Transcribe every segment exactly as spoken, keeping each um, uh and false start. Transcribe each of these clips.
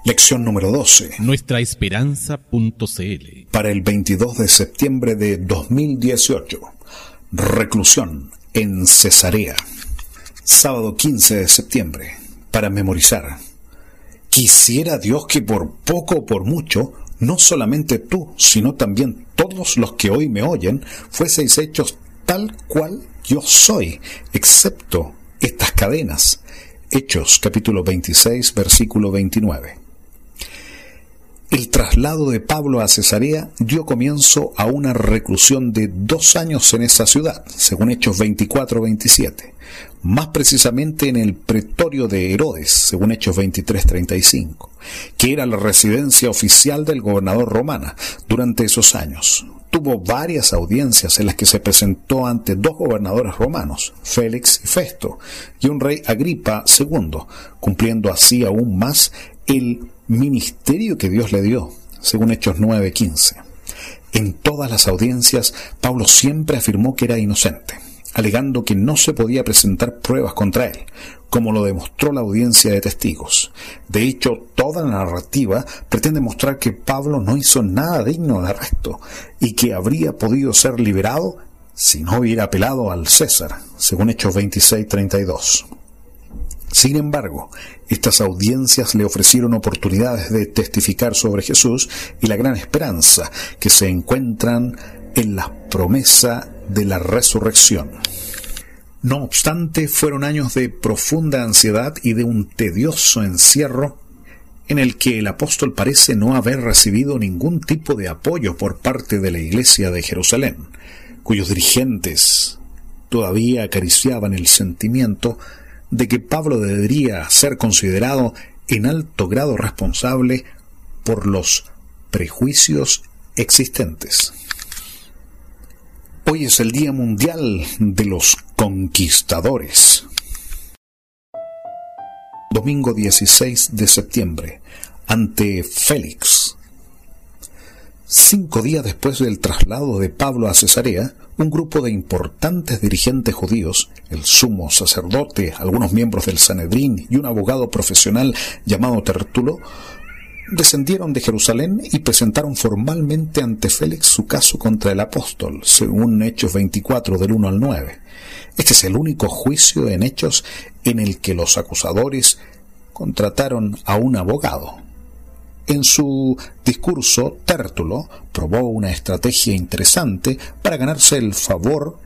Lección número doce. nuestra esperanza punto c l. Para el veintidós de septiembre de dos mil dieciocho. Reclusión en Cesarea. Sábado quince de septiembre. Para memorizar. Quisiera Dios que por poco o por mucho, no solamente tú, sino también todos los que hoy me oyen, fueseis hechos tal cual yo soy, excepto estas cadenas. Hechos capítulo veintiséis, versículo veintinueve. El traslado de Pablo a Cesarea dio comienzo a una reclusión de dos años en esa ciudad, según Hechos veinticuatro veintisiete. Más precisamente en el pretorio de Herodes, según Hechos veintitrés treinta y cinco, que era la residencia oficial del gobernador romana durante esos años. Tuvo varias audiencias en las que se presentó ante dos gobernadores romanos, Félix y Festo, y un rey Agripa segundo, cumpliendo así aún más el ministerio que Dios le dio, según Hechos nueve quince. En todas las audiencias, Pablo siempre afirmó que era inocente, alegando que no se podía presentar pruebas contra él, como lo demostró la audiencia de testigos. De hecho, toda la narrativa pretende mostrar que Pablo no hizo nada digno de arresto y que habría podido ser liberado si no hubiera apelado al César, según Hechos veintiséis treinta y dos. Sin embargo, estas audiencias le ofrecieron oportunidades de testificar sobre Jesús y la gran esperanza que se encuentran en la promesa de la resurrección. No obstante, fueron años de profunda ansiedad y de un tedioso encierro en el que el apóstol parece no haber recibido ningún tipo de apoyo por parte de la iglesia de Jerusalén, cuyos dirigentes todavía acariciaban el sentimiento de que Pablo debería ser considerado en alto grado responsable por los prejuicios existentes. Hoy es el Día Mundial de los Conquistadores. Domingo dieciséis de septiembre, ante Félix. Cinco días después del traslado de Pablo a Cesarea, un grupo de importantes dirigentes judíos, el sumo sacerdote, algunos miembros del Sanedrín y un abogado profesional llamado Tértulo, descendieron de Jerusalén y presentaron formalmente ante Félix su caso contra el apóstol, según Hechos veinticuatro del uno al nueve. Este es el único juicio en Hechos en el que los acusadores contrataron a un abogado. En su discurso, Tértulo probó una estrategia interesante para ganarse el favor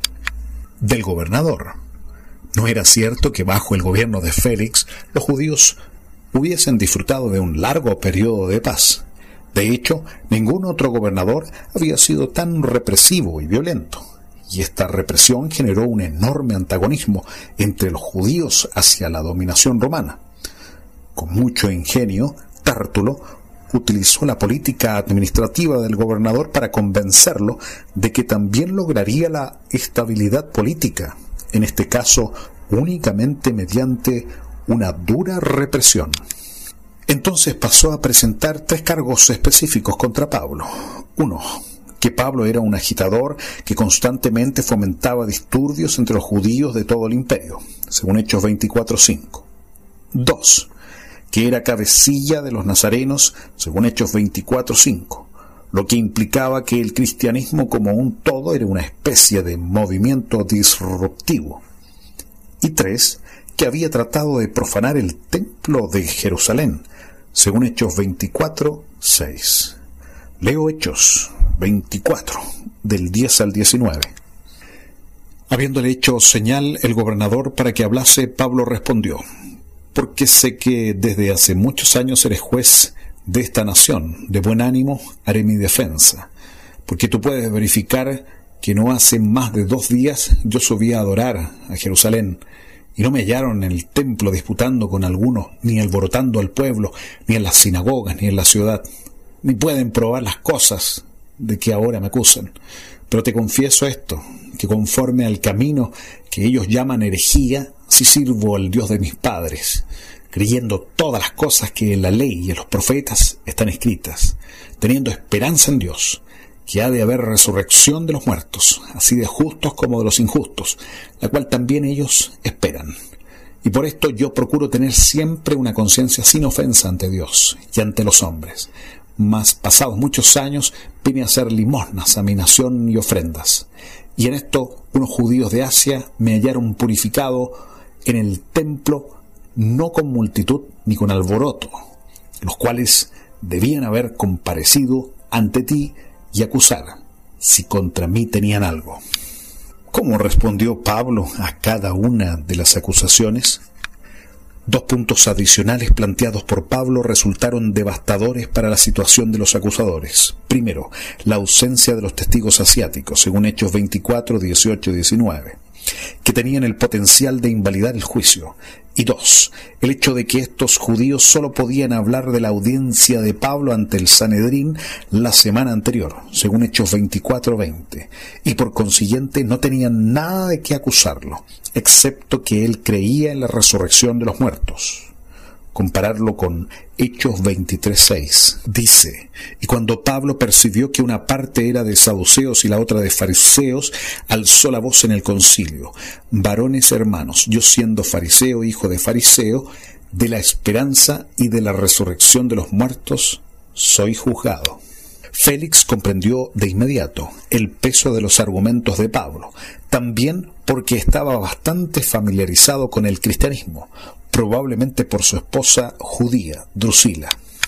del gobernador. No era cierto que bajo el gobierno de Félix los judíos hubiesen disfrutado de un largo periodo de paz. De hecho, ningún otro gobernador había sido tan represivo y violento, y esta represión generó un enorme antagonismo entre los judíos hacia la dominación romana. Con mucho ingenio, Tértulo utilizó la política administrativa del gobernador para convencerlo de que también lograría la estabilidad política, en este caso únicamente mediante una dura represión. Entonces pasó a presentar tres cargos específicos contra Pablo. Uno, que Pablo era un agitador que constantemente fomentaba disturbios entre los judíos de todo el imperio, según Hechos veinticuatro cinco. Dos, que era cabecilla de los nazarenos, según Hechos veinticuatro cinco, lo que implicaba que el cristianismo como un todo era una especie de movimiento disruptivo. Y tres, que había tratado de profanar el templo de Jerusalén, según Hechos veinticuatro seis. Leo Hechos veinticuatro, del diez al diecinueve. Habiéndole hecho señal el gobernador para que hablase, Pablo respondió: porque sé que desde hace muchos años eres juez de esta nación, de buen ánimo haré mi defensa, porque tú puedes verificar que no hace más de dos días yo subí a adorar a Jerusalén, y no me hallaron en el templo disputando con algunos, ni alborotando al pueblo, ni en las sinagogas, ni en la ciudad, ni pueden probar las cosas de que ahora me acusan. Pero te confieso esto, que conforme al camino que ellos llaman herejía, así sirvo al Dios de mis padres, creyendo todas las cosas que en la ley y en los profetas están escritas, teniendo esperanza en Dios, que ha de haber resurrección de los muertos, así de justos como de los injustos, la cual también ellos esperan. Y por esto yo procuro tener siempre una conciencia sin ofensa ante Dios y ante los hombres. Mas pasados muchos años vine a hacer limosnas a mi nación y ofrendas. Y en esto unos judíos de Asia me hallaron purificado en el templo, no con multitud ni con alboroto, los cuales debían haber comparecido ante ti y acusar, si contra mí tenían algo. ¿Cómo respondió Pablo a cada una de las acusaciones? Dos puntos adicionales planteados por Pablo resultaron devastadores para la situación de los acusadores. Primero, la ausencia de los testigos asiáticos, según Hechos veinticuatro, dieciocho y diecinueve, que tenían el potencial de invalidar el juicio. Y dos, el hecho de que estos judíos solo podían hablar de la audiencia de Pablo ante el Sanedrín la semana anterior, según Hechos veinticuatro, veinte, y por consiguiente no tenían nada de qué acusarlo, excepto que él creía en la resurrección de los muertos. Compararlo con Hechos veintitrés, seis. Dice: y cuando Pablo percibió que una parte era de saduceos y la otra de fariseos, alzó la voz en el concilio: varones hermanos, yo siendo fariseo, hijo de fariseo, de la esperanza y de la resurrección de los muertos, soy juzgado. Félix comprendió de inmediato el peso de los argumentos de Pablo, también porque estaba bastante familiarizado con el cristianismo, probablemente por su esposa judía, Drusila.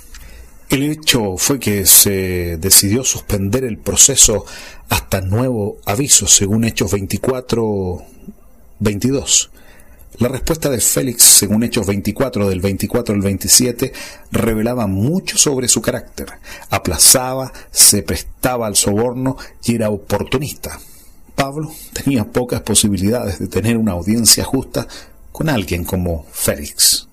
El hecho fue que se decidió suspender el proceso hasta nuevo aviso, según Hechos veinticuatro, veintidós. La respuesta de Félix, según Hechos veinticuatro, del veinticuatro al veintisiete, revelaba mucho sobre su carácter. Aplazaba, se prestaba al soborno y era oportunista. Pablo tenía pocas posibilidades de tener una audiencia justa con alguien como Félix.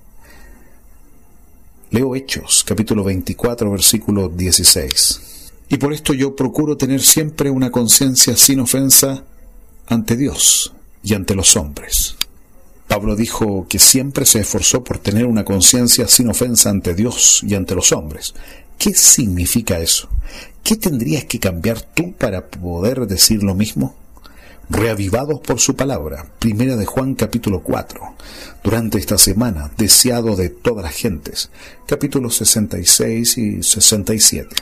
Leo Hechos, capítulo veinticuatro, versículo dieciséis. Y por esto yo procuro tener siempre una conciencia sin ofensa ante Dios y ante los hombres. Pablo dijo que siempre se esforzó por tener una conciencia sin ofensa ante Dios y ante los hombres. ¿Qué significa eso? ¿Qué tendrías que cambiar tú para poder decir lo mismo? Reavivados por su palabra, Primera de Juan capítulo cuatro, durante esta semana, deseado de todas las gentes, capítulos sesenta y seis y sesenta y siete.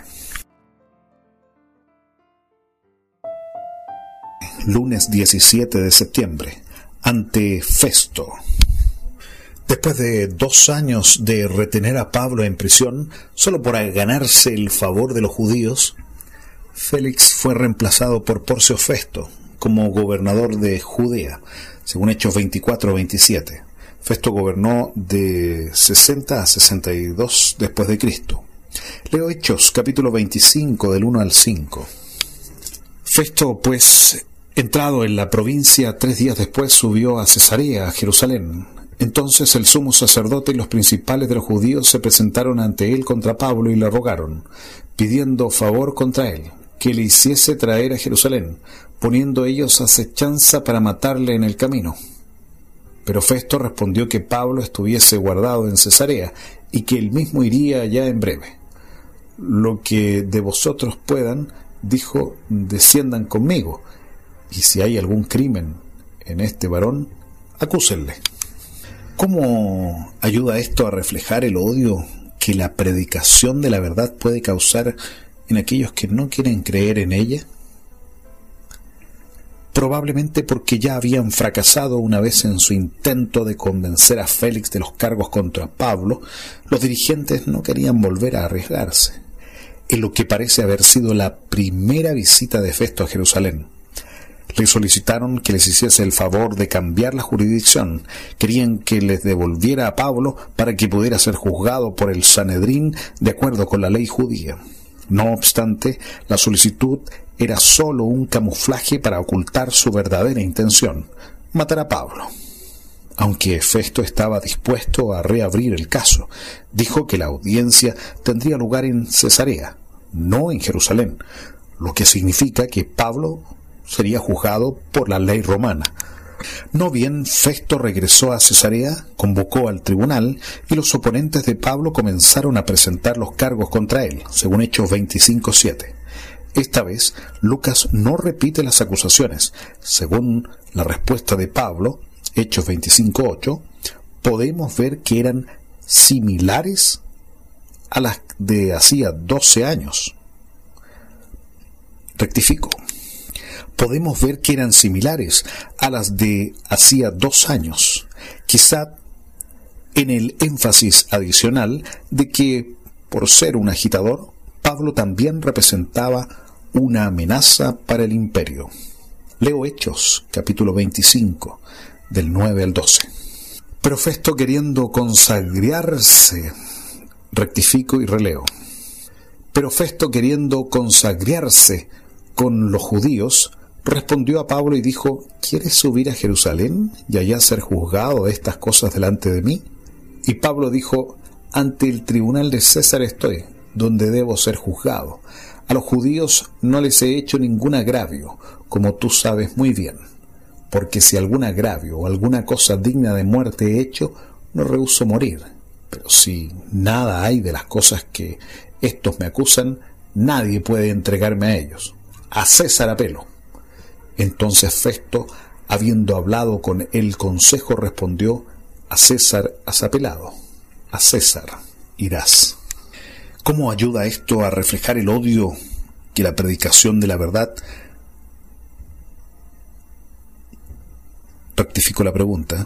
Lunes diecisiete de septiembre, ante Festo. Después de dos años de retener a Pablo en prisión, solo por ganarse el favor de los judíos, Félix fue reemplazado por Porcio Festo como gobernador de Judea, según Hechos veinticuatro, veintisiete. Festo gobernó de sesenta a sesenta y dos después de Cristo. Leo Hechos, capítulo veinticinco, del uno al cinco. Festo, pues, entrado en la provincia, tres días después subió a Cesarea, a Jerusalén. Entonces el sumo sacerdote y los principales de los judíos se presentaron ante él contra Pablo y le rogaron, pidiendo favor contra él, que le hiciese traer a Jerusalén, poniendo ellos acechanza para matarle en el camino. Pero Festo respondió que Pablo estuviese guardado en Cesarea y que él mismo iría allá en breve. Lo que de vosotros puedan, dijo, desciendan conmigo, y si hay algún crimen en este varón, acúsenle. ¿Cómo ayuda esto a reflejar el odio que la predicación de la verdad puede causar en aquellos que no quieren creer en ella? Probablemente porque ya habían fracasado una vez en su intento de convencer a Félix de los cargos contra Pablo, los dirigentes no querían volver a arriesgarse, en lo que parece haber sido la primera visita de Festo a Jerusalén. Le solicitaron que les hiciese el favor de cambiar la jurisdicción. Querían que les devolviera a Pablo para que pudiera ser juzgado por el Sanedrín de acuerdo con la ley judía. No obstante, la solicitud era solo un camuflaje para ocultar su verdadera intención: matar a Pablo. Aunque Festo estaba dispuesto a reabrir el caso, dijo que la audiencia tendría lugar en Cesarea, no en Jerusalén, lo que significa que Pablo sería juzgado por la ley romana. No bien Festo regresó a Cesarea, convocó al tribunal y los oponentes de Pablo comenzaron a presentar los cargos contra él, según Hechos veinticinco, siete. Esta vez, Lucas no repite las acusaciones. Según la respuesta de Pablo, Hechos veinticinco, ocho, podemos ver que eran similares a las de hacía doce años. Rectifico. Podemos ver que eran similares a las de hacía dos años, quizá en el énfasis adicional de que, por ser un agitador, Pablo también representaba una amenaza para el imperio. Leo Hechos, capítulo veinticinco, del nueve al doce. Pero Festo, queriendo consagrarse, rectifico y releo. Pero Festo, queriendo consagrarse con los judíos, respondió a Pablo y dijo: ¿Quieres subir a Jerusalén y allá ser juzgado de estas cosas delante de mí? Y Pablo dijo: ante el tribunal de César estoy, donde debo ser juzgado. A los judíos no les he hecho ningún agravio, como tú sabes muy bien. Porque si algún agravio o alguna cosa digna de muerte he hecho, no rehúso morir. Pero si nada hay de las cosas que estos me acusan, nadie puede entregarme a ellos. A César apelo. Entonces Festo, habiendo hablado con el consejo, respondió: a César has apelado, a César irás. ¿Cómo ayuda esto a reflejar el odio que la predicación de la verdad? Rectifico la pregunta.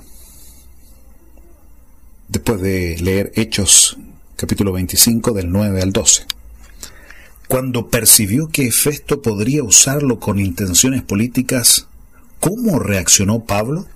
Después de leer Hechos, capítulo veinticinco, del nueve al doce. Cuando percibió que Festo podría usarlo con intenciones políticas, ¿cómo reaccionó Pablo?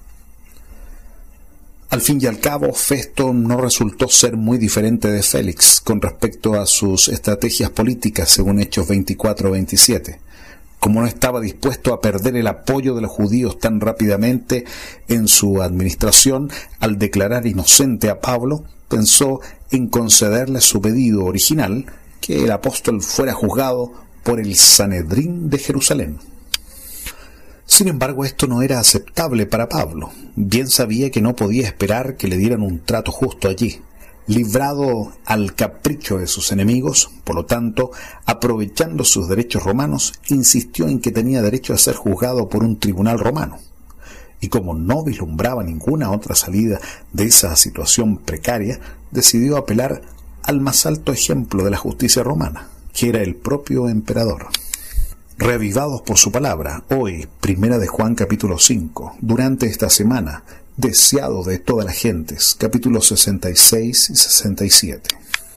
Al fin y al cabo, Festo no resultó ser muy diferente de Félix con respecto a sus estrategias políticas, según Hechos veinticuatro veintisiete. Como no estaba dispuesto a perder el apoyo de los judíos tan rápidamente en su administración, al declarar inocente a Pablo, pensó en concederle su pedido original, que el apóstol fuera juzgado por el Sanedrín de Jerusalén. Sin embargo, esto no era aceptable para Pablo. Bien sabía que no podía esperar que le dieran un trato justo allí. Librado al capricho de sus enemigos, por lo tanto, aprovechando sus derechos romanos, insistió en que tenía derecho a ser juzgado por un tribunal romano. Y como no vislumbraba ninguna otra salida de esa situación precaria, decidió apelar al más alto ejemplo de la justicia romana, que era el propio emperador. Reavivados por su palabra, hoy, primera de Juan capítulo cinco, durante esta semana, deseado de todas las gentes, capítulos sesenta y seis y sesenta y siete.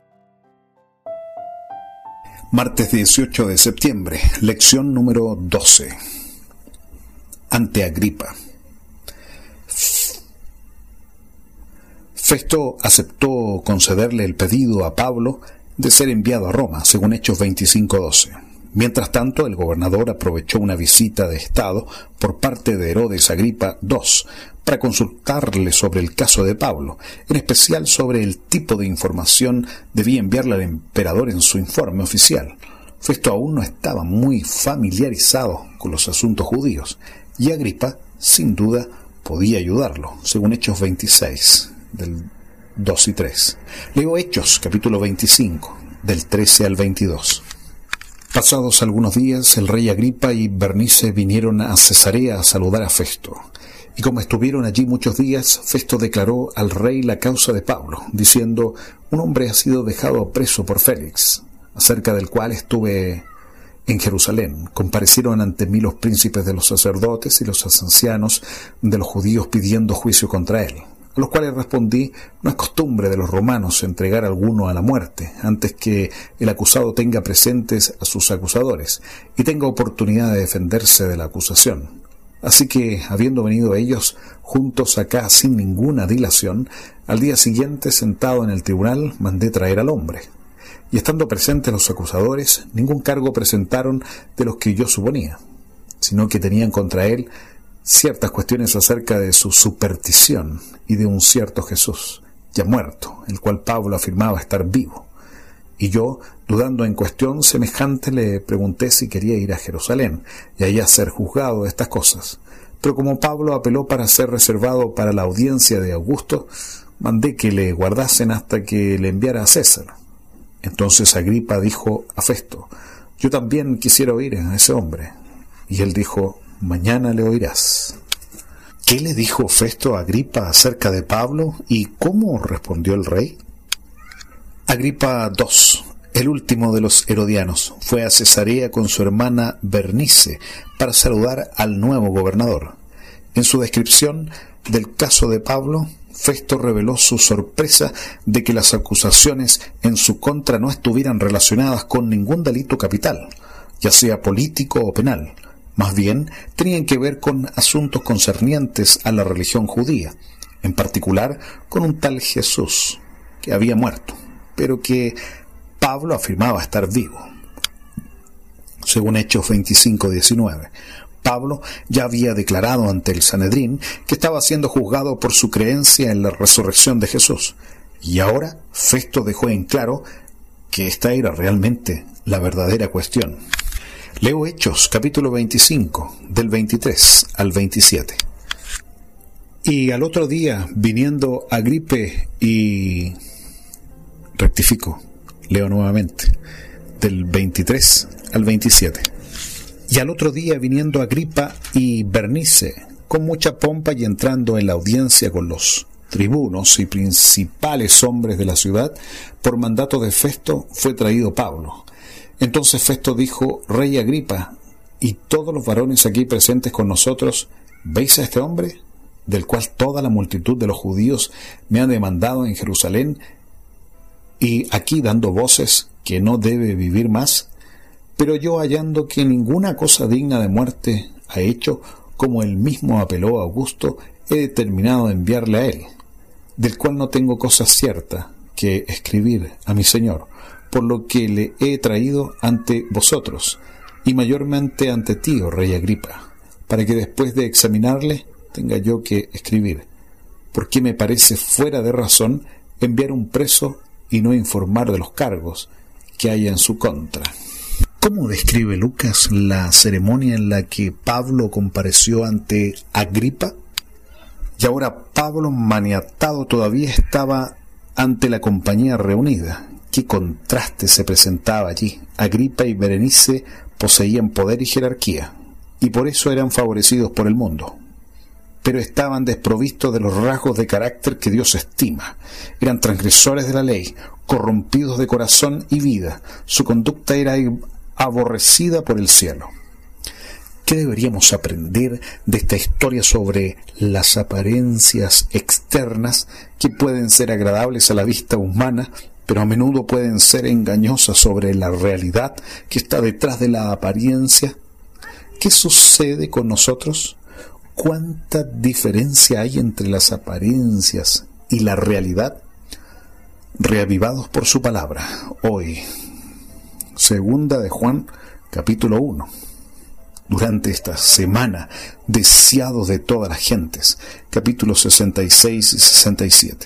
Martes dieciocho de septiembre, lección número doce. Ante Agripa. Festo aceptó concederle el pedido a Pablo de ser enviado a Roma, según Hechos veinticinco doce. Mientras tanto, el gobernador aprovechó una visita de Estado por parte de Herodes Agripa segundo para consultarle sobre el caso de Pablo, en especial sobre el tipo de información debía enviarle al emperador en su informe oficial. Festo aún no estaba muy familiarizado con los asuntos judíos, y Agripa, sin duda, podía ayudarlo, según Hechos veintiséis, del dos y tres. Leo Hechos, capítulo veinticinco, del trece al veintidós. Pasados algunos días, el rey Agripa y Bernice vinieron a Cesarea a saludar a Festo. Y como estuvieron allí muchos días, Festo declaró al rey la causa de Pablo, diciendo: un hombre ha sido dejado preso por Félix, acerca del cual estuve en Jerusalén. Comparecieron ante mí los príncipes de los sacerdotes y los ancianos de los judíos pidiendo juicio contra él. A los cuales respondí: no es costumbre de los romanos entregar a alguno a la muerte, antes que el acusado tenga presentes a sus acusadores, y tenga oportunidad de defenderse de la acusación. Así que, habiendo venido ellos juntos acá sin ninguna dilación, al día siguiente, sentado en el tribunal, mandé traer al hombre. Y estando presentes los acusadores, ningún cargo presentaron de los que yo suponía, sino que tenían contra él ciertas cuestiones acerca de su superstición y de un cierto Jesús, ya muerto, el cual Pablo afirmaba estar vivo. Y yo, dudando en cuestión semejante, le pregunté si quería ir a Jerusalén y allá ser juzgado de estas cosas. Pero como Pablo apeló para ser reservado para la audiencia de Augusto, mandé que le guardasen hasta que le enviara a César. Entonces Agripa dijo a Festo: yo también quisiera oír a ese hombre. Y él dijo: mañana le oirás. ¿Qué le dijo Festo a Agripa acerca de Pablo y cómo respondió el rey? Agripa segundo, el último de los herodianos, fue a Cesarea con su hermana Bernice para saludar al nuevo gobernador. En su descripción del caso de Pablo, Festo reveló su sorpresa de que las acusaciones en su contra no estuvieran relacionadas con ningún delito capital, ya sea político o penal. Más bien, tenían que ver con asuntos concernientes a la religión judía, en particular con un tal Jesús, que había muerto, pero que Pablo afirmaba estar vivo. Según Hechos veinticinco diecinueve, Pablo ya había declarado ante el Sanedrín que estaba siendo juzgado por su creencia en la resurrección de Jesús, y ahora Festo dejó en claro que esta era realmente la verdadera cuestión. Leo Hechos, capítulo veinticinco, del veintitrés al veintisiete. Y al otro día, viniendo Agripe y... Rectifico, leo nuevamente, del veintitrés al veintisiete. Y al otro día, viniendo Agripa y Bernice, con mucha pompa y entrando en la audiencia con los tribunos y principales hombres de la ciudad, por mandato de Festo, fue traído Pablo. Entonces Festo dijo: Rey Agripa, y todos los varones aquí presentes con nosotros, ¿veis a este hombre, del cual toda la multitud de los judíos me ha demandado en Jerusalén, y aquí dando voces que no debe vivir más? Pero yo, hallando que ninguna cosa digna de muerte ha hecho, como él mismo apeló a Augusto, he determinado enviarle a él, del cual no tengo cosa cierta que escribir a mi señor, por lo que le he traído ante vosotros, y mayormente ante ti, oh rey Agripa, para que después de examinarle tenga yo que escribir, porque me parece fuera de razón enviar un preso y no informar de los cargos que hay en su contra. ¿Cómo describe Lucas la ceremonia en la que Pablo compareció ante Agripa? Y ahora Pablo, maniatado todavía, estaba ante la compañía reunida. Qué contraste se presentaba allí. Agripa y Berenice poseían poder y jerarquía, y por eso eran favorecidos por el mundo. Pero estaban desprovistos de los rasgos de carácter que Dios estima. Eran transgresores de la ley, corrompidos de corazón y vida. Su conducta era aborrecida por el cielo. ¿Qué deberíamos aprender de esta historia sobre las apariencias externas que pueden ser agradables a la vista humana, pero a menudo pueden ser engañosas sobre la realidad que está detrás de la apariencia? ¿Qué sucede con nosotros? ¿Cuánta diferencia hay entre las apariencias y la realidad? Reavivados por su palabra, hoy, segunda de Juan, capítulo uno. Durante esta semana, deseados de todas las gentes, capítulos sesenta y seis y sesenta y siete.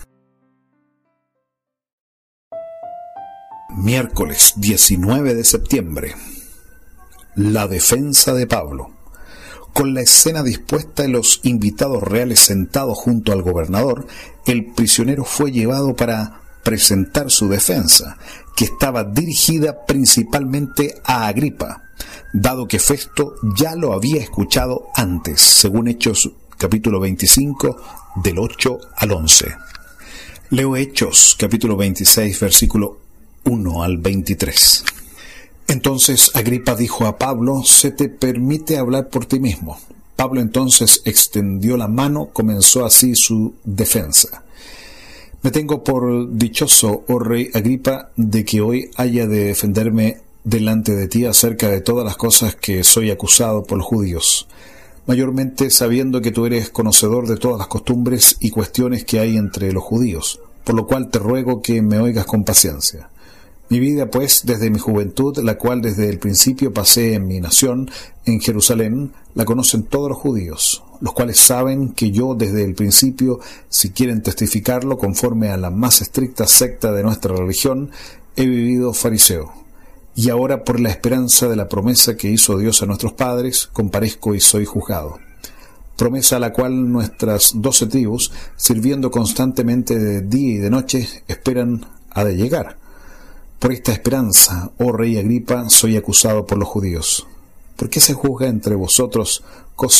Miércoles diecinueve de septiembre. La defensa de Pablo. Con la escena dispuesta y los invitados reales sentados junto al gobernador, el prisionero fue llevado para presentar su defensa, que estaba dirigida principalmente a Agripa, dado que Festo ya lo había escuchado antes, según Hechos capítulo veinticinco, del ocho al once. Leo Hechos capítulo veintiséis, versículo uno al veintitrés. Entonces Agripa dijo a Pablo: se te permite hablar por ti mismo. Pablo entonces extendió la mano, comenzó así su defensa. Me tengo por dichoso, oh rey Agripa, de que hoy haya de defenderme delante de ti acerca de todas las cosas que soy acusado por los judíos, mayormente sabiendo que tú eres conocedor de todas las costumbres y cuestiones que hay entre los judíos, por lo cual te ruego que me oigas con paciencia. Mi vida, pues, desde mi juventud, la cual desde el principio pasé en mi nación, en Jerusalén, la conocen todos los judíos, los cuales saben que yo desde el principio, si quieren testificarlo conforme a la más estricta secta de nuestra religión, he vivido fariseo. Y ahora, por la esperanza de la promesa que hizo Dios a nuestros padres, comparezco y soy juzgado. Promesa a la cual nuestras doce tribus, sirviendo constantemente de día y de noche, esperan ha de llegar. Por esta esperanza, oh rey Agripa, soy acusado por los judíos. ¿Por qué se juzga entre vosotros cosa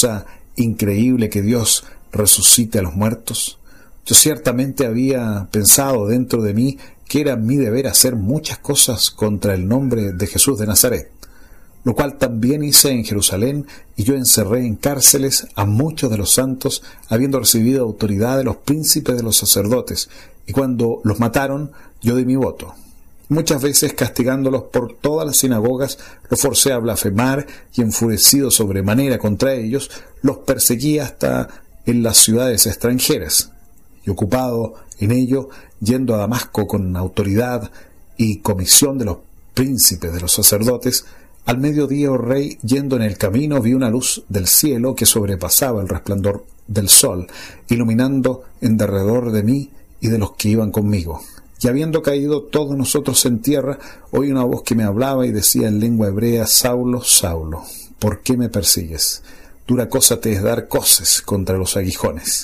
increíble que Dios resucite a los muertos? Yo ciertamente había pensado dentro de mí que era mi deber hacer muchas cosas contra el nombre de Jesús de Nazaret, lo cual también hice en Jerusalén, y yo encerré en cárceles a muchos de los santos, habiendo recibido autoridad de los príncipes de los sacerdotes, y cuando los mataron, yo di mi voto. Muchas veces, castigándolos por todas las sinagogas, los forcé a blasfemar, y enfurecido sobremanera contra ellos, los perseguí hasta en las ciudades extranjeras. Y ocupado en ello, yendo a Damasco con autoridad y comisión de los príncipes de los sacerdotes, al mediodía, oh rey, yendo en el camino, vi una luz del cielo que sobrepasaba el resplandor del sol, iluminando en derredor de mí y de los que iban conmigo. Y habiendo caído todos nosotros en tierra, oí una voz que me hablaba y decía en lengua hebrea: Saulo, Saulo, ¿por qué me persigues? Dura cosa te es dar coces contra los aguijones.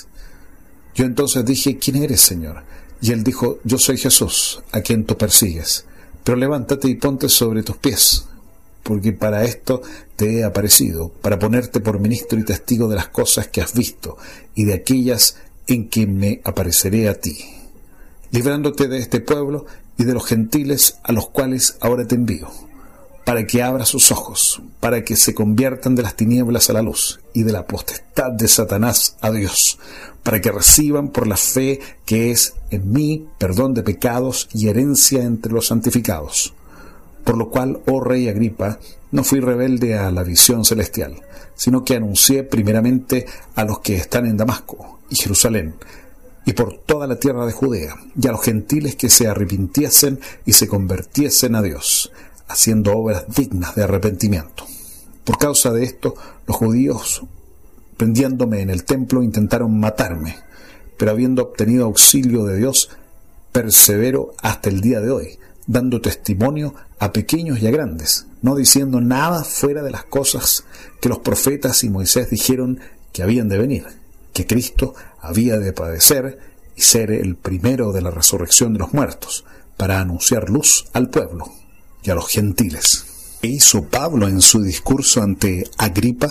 Yo entonces dije: ¿quién eres, Señor? Y él dijo: yo soy Jesús, a quien tú persigues. Pero levántate y ponte sobre tus pies, porque para esto te he aparecido, para ponerte por ministro y testigo de las cosas que has visto y de aquellas en que me apareceré a ti, librándote de este pueblo y de los gentiles a los cuales ahora te envío, para que abra sus ojos, para que se conviertan de las tinieblas a la luz y de la potestad de Satanás a Dios, para que reciban por la fe que es en mí perdón de pecados y herencia entre los santificados. Por lo cual, oh rey Agripa, no fui rebelde a la visión celestial, sino que anuncié primeramente a los que están en Damasco y Jerusalén, y por toda la tierra de Judea, y a los gentiles que se arrepintiesen y se convirtiesen a Dios, haciendo obras dignas de arrepentimiento. Por causa de esto, los judíos, prendiéndome en el templo, intentaron matarme, pero habiendo obtenido auxilio de Dios, persevero hasta el día de hoy, dando testimonio a pequeños y a grandes, no diciendo nada fuera de las cosas que los profetas y Moisés dijeron que habían de venir, que Cristo había de padecer y ser el primero de la resurrección de los muertos, para anunciar luz al pueblo y a los gentiles. ¿Qué hizo Pablo en su discurso ante Agripa?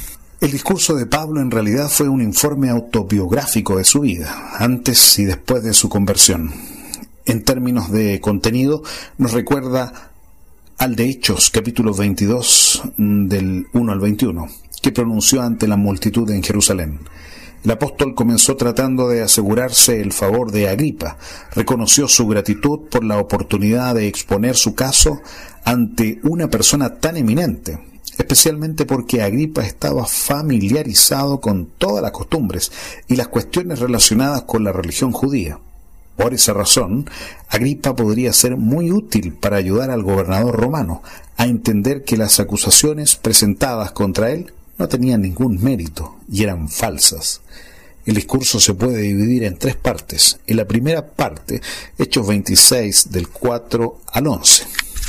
El discurso de Pablo en realidad fue un informe autobiográfico de su vida, antes y después de su conversión. En términos de contenido, nos recuerda al de Hechos, capítulo veintidós, del uno al veintiuno, que pronunció ante la multitud en Jerusalén. El apóstol comenzó tratando de asegurarse el favor de Agripa, reconoció su gratitud por la oportunidad de exponer su caso ante una persona tan eminente, especialmente porque Agripa estaba familiarizado con todas las costumbres y las cuestiones relacionadas con la religión judía. Por esa razón, Agripa podría ser muy útil para ayudar al gobernador romano a entender que las acusaciones presentadas contra él no tenían ningún mérito y eran falsas. El discurso se puede dividir en tres partes. En la primera parte, Hechos veintiséis, del cuatro al once.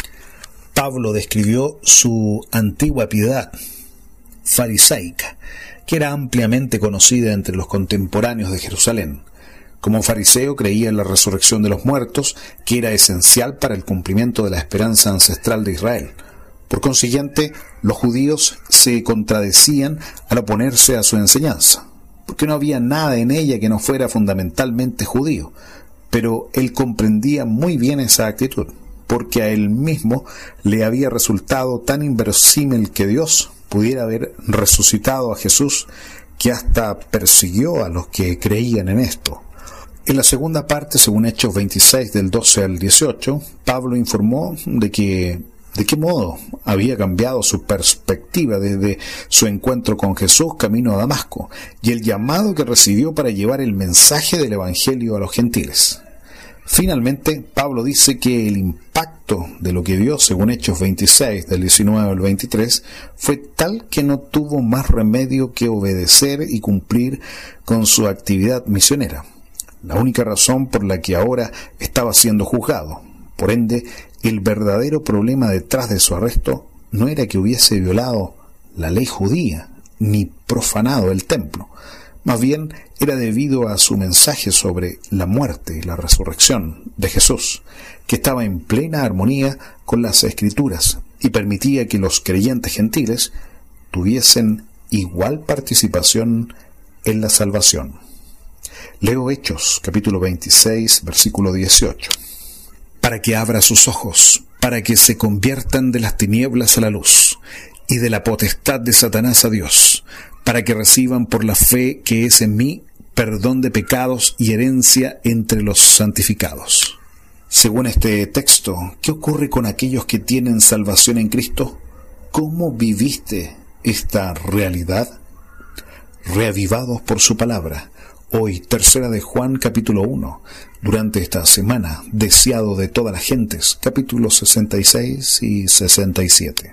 Pablo describió su antigua piedad farisaica, que era ampliamente conocida entre los contemporáneos de Jerusalén. Como fariseo creía en la resurrección de los muertos, que era esencial para el cumplimiento de la esperanza ancestral de Israel. Por consiguiente, los judíos se contradecían al oponerse a su enseñanza, porque no había nada en ella que no fuera fundamentalmente judío. Pero él comprendía muy bien esa actitud, porque a él mismo le había resultado tan inverosímil que Dios pudiera haber resucitado a Jesús, que hasta persiguió a los que creían en esto. En la segunda parte, según Hechos veintiséis, del doce al dieciocho, Pablo informó de que de qué modo había cambiado su perspectiva desde su encuentro con Jesús camino a Damasco y el llamado que recibió para llevar el mensaje del Evangelio a los gentiles. Finalmente, Pablo dice que el impacto de lo que vio, según Hechos veintiséis, del diecinueve al veintitrés, fue tal que no tuvo más remedio que obedecer y cumplir con su actividad misionera, la única razón por la que ahora estaba siendo juzgado. Por ende, el verdadero problema detrás de su arresto no era que hubiese violado la ley judía ni profanado el templo. Más bien era debido a su mensaje sobre la muerte y la resurrección de Jesús, que estaba en plena armonía con las Escrituras y permitía que los creyentes gentiles tuviesen igual participación en la salvación. Leo Hechos, capítulo veintiséis, versículo dieciocho. Para que abra sus ojos, para que se conviertan de las tinieblas a la luz, y de la potestad de Satanás a Dios, para que reciban por la fe que es en mí perdón de pecados y herencia entre los santificados. Según este texto, ¿qué ocurre con aquellos que tienen salvación en Cristo? ¿Cómo viviste esta realidad? Reavivados por su palabra. Hoy, tercera de Juan, capítulo uno. Durante esta semana, deseado de todas las gentes, capítulos sesenta y seis y sesenta y siete.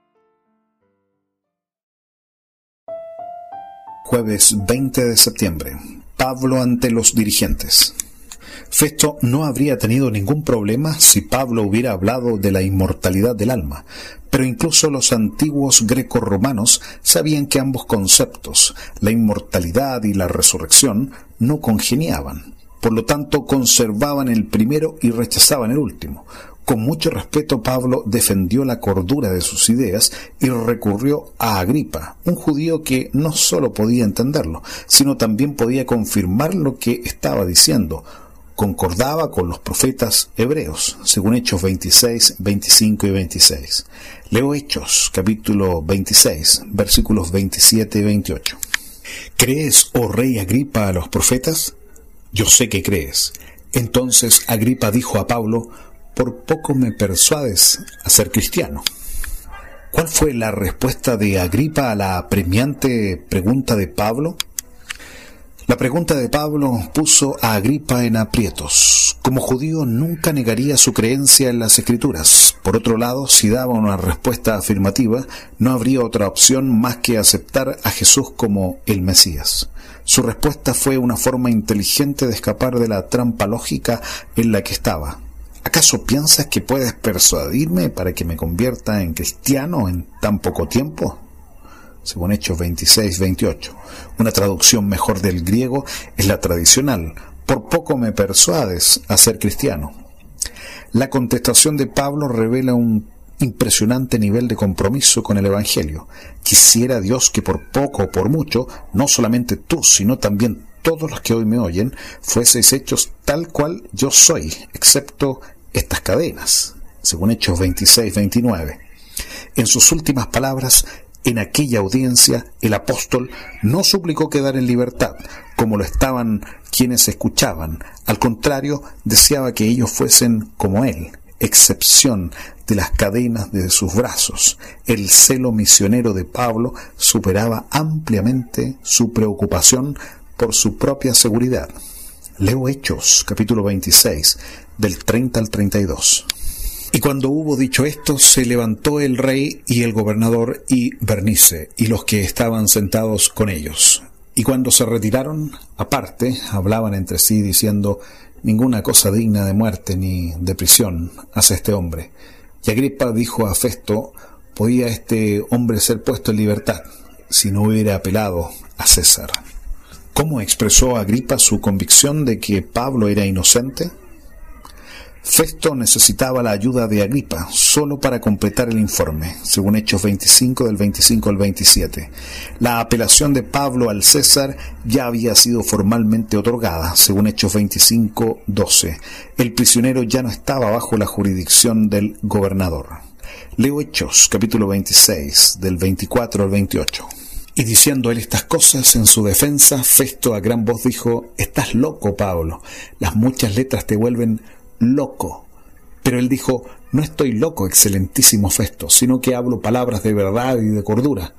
Jueves veinte de septiembre. Pablo ante los dirigentes. Festo no habría tenido ningún problema si Pablo hubiera hablado de la inmortalidad del alma, pero incluso los antiguos greco-romanos sabían que ambos conceptos, la inmortalidad y la resurrección, no congeniaban. Por lo tanto, conservaban el primero y rechazaban el último. Con mucho respeto, Pablo defendió la cordura de sus ideas y recurrió a Agripa, un judío que no solo podía entenderlo, sino también podía confirmar lo que estaba diciendo. Concordaba con los profetas hebreos, según Hechos veintiséis, veinticinco y veintiséis. Leo Hechos, capítulo veintiséis, versículos veintisiete y veintiocho. ¿Crees, oh rey Agripa, a los profetas? Yo sé que crees. Entonces Agripa dijo a Pablo: por poco me persuades a ser cristiano. ¿Cuál fue la respuesta de Agripa a la apremiante pregunta de Pablo? La pregunta de Pablo puso a Agripa en aprietos. Como judío nunca negaría su creencia en las Escrituras. Por otro lado, si daba una respuesta afirmativa, no habría otra opción más que aceptar a Jesús como el Mesías. Su respuesta fue una forma inteligente de escapar de la trampa lógica en la que estaba. ¿Acaso piensas que puedes persuadirme para que me convierta en cristiano en tan poco tiempo? Según Hechos veintiséis, veintiocho. Una traducción mejor del griego es la tradicional: por poco me persuades a ser cristiano. La contestación de Pablo revela un impresionante nivel de compromiso con el Evangelio. Quisiera Dios que por poco o por mucho, no solamente tú, sino también todos los que hoy me oyen, fueseis hechos tal cual yo soy, excepto estas cadenas. Según Hechos veintiséis, veintinueve. En sus últimas palabras, en aquella audiencia, el apóstol no suplicó quedar en libertad, como lo estaban quienes escuchaban. Al contrario, deseaba que ellos fuesen como él, excepción de las cadenas de sus brazos. El celo misionero de Pablo superaba ampliamente su preocupación por su propia seguridad. Leo Hechos, capítulo veintiséis, del treinta al treinta y dos. Y cuando hubo dicho esto, se levantó el rey y el gobernador y Bernice, y los que estaban sentados con ellos. Y cuando se retiraron, aparte, hablaban entre sí, diciendo: ninguna cosa digna de muerte ni de prisión hace este hombre. Y Agripa dijo a Festo: podía este hombre ser puesto en libertad, si no hubiera apelado a César. ¿Cómo expresó Agripa su convicción de que Pablo era inocente? Festo necesitaba la ayuda de Agripa solo para completar el informe, según Hechos veinticinco, del veinticinco al veintisiete. La apelación de Pablo al César ya había sido formalmente otorgada, según Hechos veinticinco, doce. El prisionero ya no estaba bajo la jurisdicción del gobernador. Leo Hechos, capítulo veintiséis, del veinticuatro al veintiocho. Y diciendo él estas cosas en su defensa, Festo a gran voz dijo: estás loco, Pablo, las muchas letras te vuelven loco. Pero él dijo: no estoy loco, excelentísimo Festo, sino que hablo palabras de verdad y de cordura.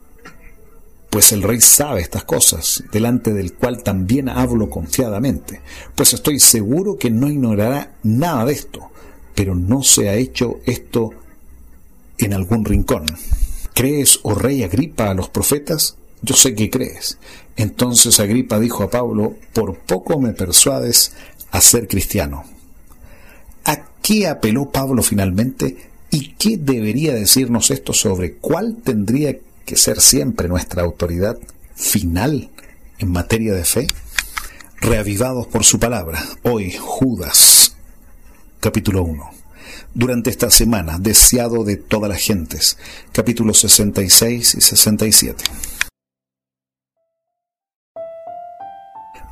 Pues el rey sabe estas cosas, delante del cual también hablo confiadamente, pues estoy seguro que no ignorará nada de esto, pero no se ha hecho esto en algún rincón. ¿Crees, oh rey Agripa, a los profetas? Yo sé que crees. Entonces Agripa dijo a Pablo: por poco me persuades a ser cristiano. ¿A qué apeló Pablo finalmente? ¿Y qué debería decirnos esto sobre cuál tendría que ser siempre nuestra autoridad final en materia de fe? Reavivados por su palabra. Hoy, Judas, capítulo uno. Durante esta semana, deseado de todas las gentes, capítulos sesenta y seis y sesenta y siete.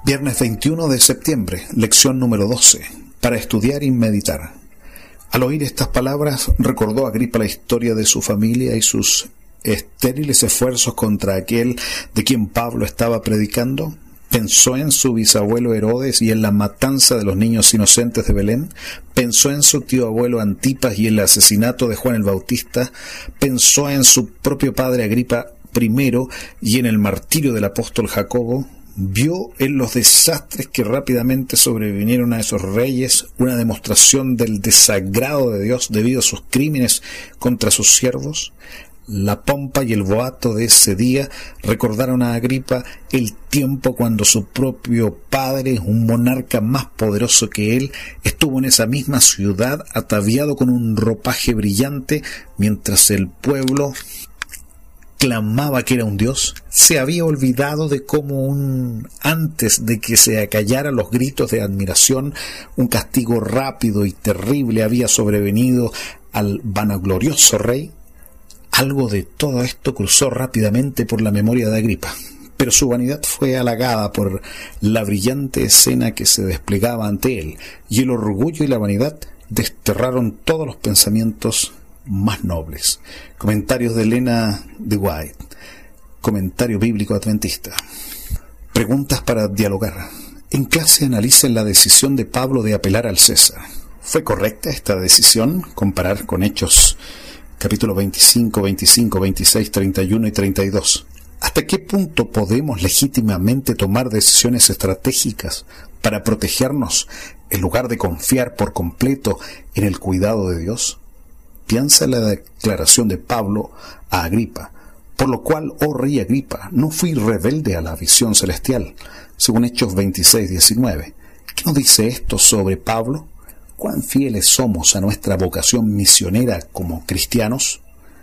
Viernes veintiuno de septiembre, lección número doce, para estudiar y meditar. Al oír estas palabras, recordó Agripa la historia de su familia y sus estériles esfuerzos contra aquel de quien Pablo estaba predicando. Pensó en su bisabuelo Herodes y en la matanza de los niños inocentes de Belén. Pensó en su tío abuelo Antipas y el asesinato de Juan el Bautista. Pensó en su propio padre Agripa primero y en el martirio del apóstol Jacobo. Vio en los desastres que rápidamente sobrevinieron a esos reyes una demostración del desagrado de Dios debido a sus crímenes contra sus siervos. La pompa y el boato de ese día recordaron a Agripa el tiempo cuando su propio padre, un monarca más poderoso que él, estuvo en esa misma ciudad ataviado con un ropaje brillante mientras el pueblo clamaba que era un dios. Se había olvidado de cómo un, antes de que se acallaran los gritos de admiración, un castigo rápido y terrible había sobrevenido al vanaglorioso rey. Algo de todo esto cruzó rápidamente por la memoria de Agripa, pero su vanidad fue halagada por la brillante escena que se desplegaba ante él, y el orgullo y la vanidad desterraron todos los pensamientos más nobles. Comentarios de Elena de White, comentario bíblico adventista. Preguntas para dialogar. En clase analicen la decisión de Pablo de apelar al César. ¿Fue correcta esta decisión? Comparar con Hechos capítulo veinticinco, veinticinco, veintiséis, treinta y uno y treinta y dos. ¿Hasta qué punto podemos legítimamente tomar decisiones estratégicas para protegernos en lugar de confiar por completo en el cuidado de Dios? Piensa en la declaración de Pablo a Agripa, por lo cual, oh rey Agripa, no fui rebelde a la visión celestial, según Hechos veintiséis, diecinueve. ¿Qué nos dice esto sobre Pablo? ¿Cuán fieles somos a nuestra vocación misionera como cristianos?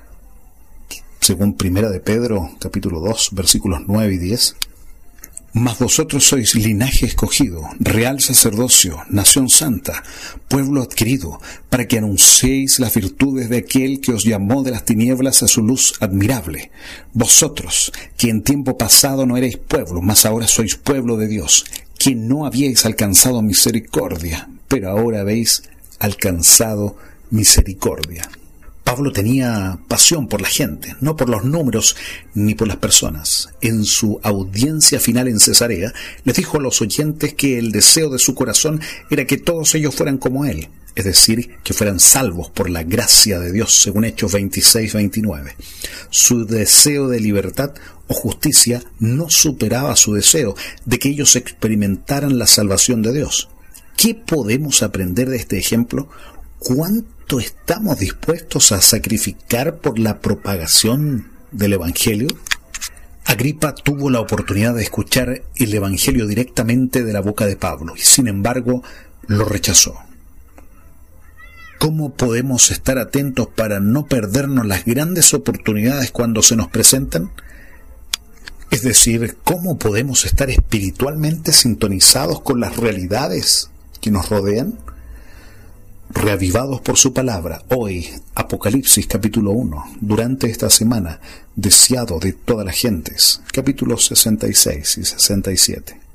Según Primera de Pedro, capítulo dos, versículos nueve y diez. Mas vosotros sois linaje escogido, real sacerdocio, nación santa, pueblo adquirido, para que anunciéis las virtudes de aquel que os llamó de las tinieblas a su luz admirable. Vosotros, que en tiempo pasado no erais pueblo, mas ahora sois pueblo de Dios, que no habíais alcanzado misericordia, pero ahora habéis alcanzado misericordia. Pablo tenía pasión por la gente, no por los números ni por las personas. En su audiencia final en Cesarea, les dijo a los oyentes que el deseo de su corazón era que todos ellos fueran como él, es decir, que fueran salvos por la gracia de Dios, según Hechos veintiséis, veintinueve. Su deseo de libertad o justicia no superaba su deseo de que ellos experimentaran la salvación de Dios. ¿Qué podemos aprender de este ejemplo? ¿Cuánto estamos dispuestos a sacrificar por la propagación del Evangelio? Agripa tuvo la oportunidad de escuchar el Evangelio directamente de la boca de Pablo y sin embargo lo rechazó. ¿Cómo podemos estar atentos para no perdernos las grandes oportunidades cuando se nos presentan? Es decir, ¿cómo podemos estar espiritualmente sintonizados con las realidades que nos rodean? Reavivados por su palabra, hoy, Apocalipsis capítulo uno, durante esta semana, deseado de todas las gentes, capítulos sesenta y seis y sesenta y siete.